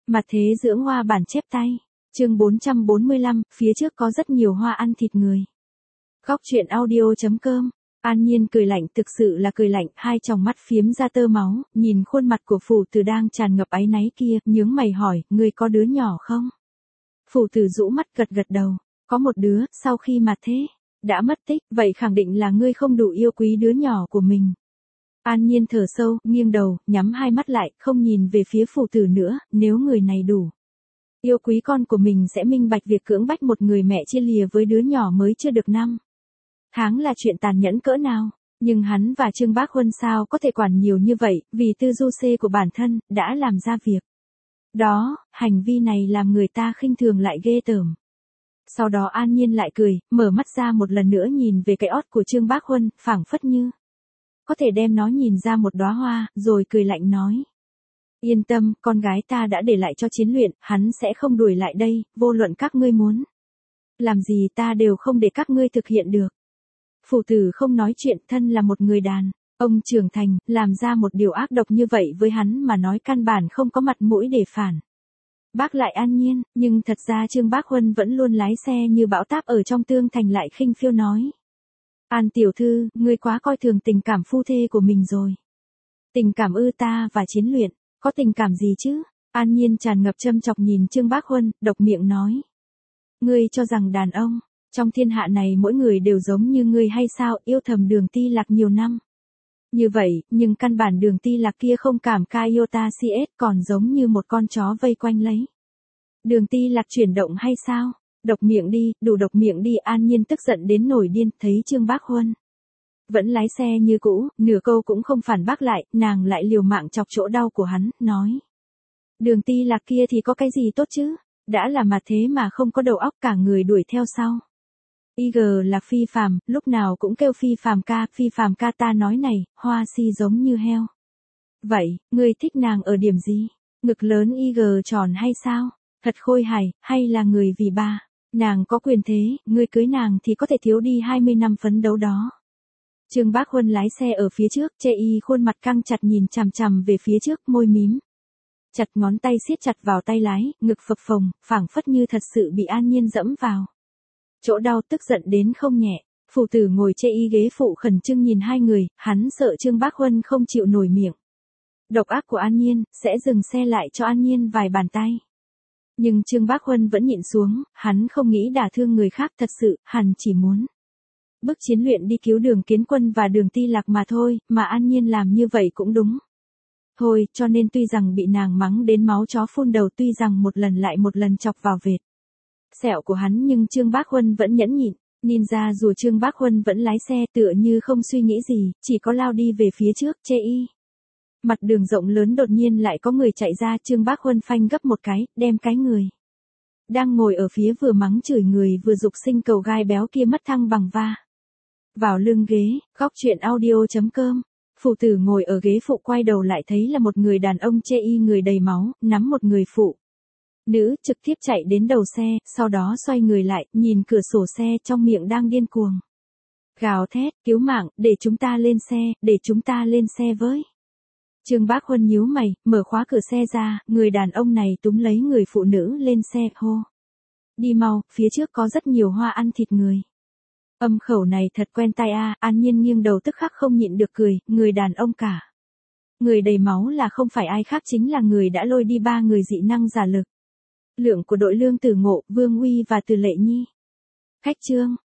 Mặt thế dưỡng hoa bản chép tay. Chương 445, phía trước có rất nhiều hoa ăn thịt người. Góc truyện audio.com. An Nhiên cười lạnh, thực sự là cười lạnh, hai tròng mắt phiếm ra tơ máu, nhìn khuôn mặt của phủ tử đang tràn ngập áy náy kia, nhướng mày hỏi, ngươi có đứa nhỏ không? Phủ tử rũ mắt gật gật đầu, có một đứa, sau khi mà thế, đã mất tích, vậy khẳng định là ngươi không đủ yêu quý đứa nhỏ của mình. An Nhiên thở sâu, nghiêng đầu, nhắm hai mắt lại, không nhìn về phía phủ tử nữa, nếu người này đủ yêu quý con của mình sẽ minh bạch việc cưỡng bách một người mẹ chia lìa với đứa nhỏ mới chưa được 5 tháng là chuyện tàn nhẫn cỡ nào. Nhưng hắn và Trương Bác Huân sao có thể quản nhiều như vậy, vì tư du xê của bản thân, đã làm ra việc đó, hành vi này làm người ta khinh thường lại ghê tởm. Sau đó An Nhiên lại cười, mở mắt ra một lần nữa nhìn về cái ót của Trương Bác Huân, phảng phất như có thể đem nó nhìn ra một đóa hoa, rồi cười lạnh nói. Yên tâm, con gái ta đã để lại cho Chiến Luyện, hắn sẽ không đuổi lại đây, vô luận các ngươi muốn làm gì ta đều không để các ngươi thực hiện được. Phủ tử không nói chuyện, thân là một người đàn ông trưởng thành, làm ra một điều ác độc như vậy với hắn mà nói căn bản không có mặt mũi để phản bác lại An Nhiên, nhưng thật ra Trương Bác Huân vẫn luôn lái xe như bão táp ở trong tương thành lại khinh phiêu nói. An tiểu thư, ngươi quá coi thường tình cảm phu thê của mình rồi. Tình cảm ư? Ta và Chiến Luyện, có tình cảm gì chứ? An Nhiên tràn ngập châm chọc nhìn Trương Bác Huân, độc miệng nói. Ngươi cho rằng đàn ông trong thiên hạ này mỗi người đều giống như ngươi hay sao? Yêu thầm Đường Ti Lạc nhiều năm như vậy, nhưng căn bản Đường Ti Lạc kia không cảm ca iota cs, còn giống như một con chó vây quanh lấy Đường Ti Lạc chuyển động hay sao? Độc miệng đi, đủ độc miệng đi. An Nhiên tức giận đến nổi điên, thấy Trương Bác Huân vẫn lái xe như cũ, nửa câu cũng không phản bác lại, nàng lại liều mạng chọc chỗ đau của hắn, nói. Đường Ti Lạc kia thì có cái gì tốt chứ? Đã là mà thế mà không có đầu óc, cả người đuổi theo sau. IG là phi phàm, lúc nào cũng kêu phi phàm ca ta nói này, hoa si giống như heo. Vậy, ngươi thích nàng ở điểm gì? Ngực lớn IG tròn hay sao? Thật khôi hài, hay là người vì ba? Nàng có quyền thế, ngươi cưới nàng thì có thể thiếu đi 20 năm phấn đấu đó. Trương Bác Huân lái xe ở phía trước, chê y khuôn mặt căng chặt nhìn chằm chằm về phía trước, môi mím chặt, ngón tay siết chặt vào tay lái, ngực phập phồng, phảng phất như thật sự bị An Nhiên dẫm vào chỗ đau, tức giận đến không nhẹ. Phụ tử ngồi chê y ghế phụ khẩn trương nhìn hai người, hắn sợ Trương Bác Huân không chịu nổi miệng độc ác của An Nhiên, sẽ dừng xe lại cho An Nhiên vài bàn tay. Nhưng Trương Bác Huân vẫn nhịn xuống, hắn không nghĩ đả thương người khác, thật sự, hắn chỉ muốn bức Chiến Luyện đi cứu Đường Kiến Quân và Đường Ti Lạc mà thôi, mà An Nhiên làm như vậy cũng đúng. Thôi, cho nên tuy rằng bị nàng mắng đến máu chó phun đầu, tuy rằng một lần lại một lần chọc vào vệt sẹo của hắn, nhưng Trương Bác Huân vẫn nhẫn nhịn. Nhìn ra dù Trương Bác Huân vẫn lái xe tựa như không suy nghĩ gì, chỉ có lao đi về phía trước, chê y. Mặt đường rộng lớn đột nhiên lại có người chạy ra, Trương Bác Huân phanh gấp một cái, đem cái người đang ngồi ở phía vừa mắng chửi người vừa dục sinh cầu gai béo kia mất thăng bằng va vào lưng ghế. Góc truyện audio.com. Phụ tử ngồi ở ghế phụ quay đầu lại thấy là một người đàn ông chê y người đầy máu, nắm một người phụ nữ, trực tiếp chạy đến đầu xe, sau đó xoay người lại, nhìn cửa sổ xe, trong miệng đang điên cuồng gào thét, cứu mạng, để chúng ta lên xe, để chúng ta lên xe với. Trương Bác Huân nhíu mày, mở khóa cửa xe ra, người đàn ông này túm lấy người phụ nữ lên xe, hô. Đi mau, phía trước có rất nhiều hoa ăn thịt người. Âm khẩu này thật quen tai a. An Nhiên nghiêng đầu tức khắc không nhịn được cười, người đàn ông cả người đầy máu là không phải ai khác chính là người đã lôi đi 3 người dị năng giả lực lượng của đội Lương Tử Ngộ, Vương Uy và Từ Lệ Nhi. Khách Trương,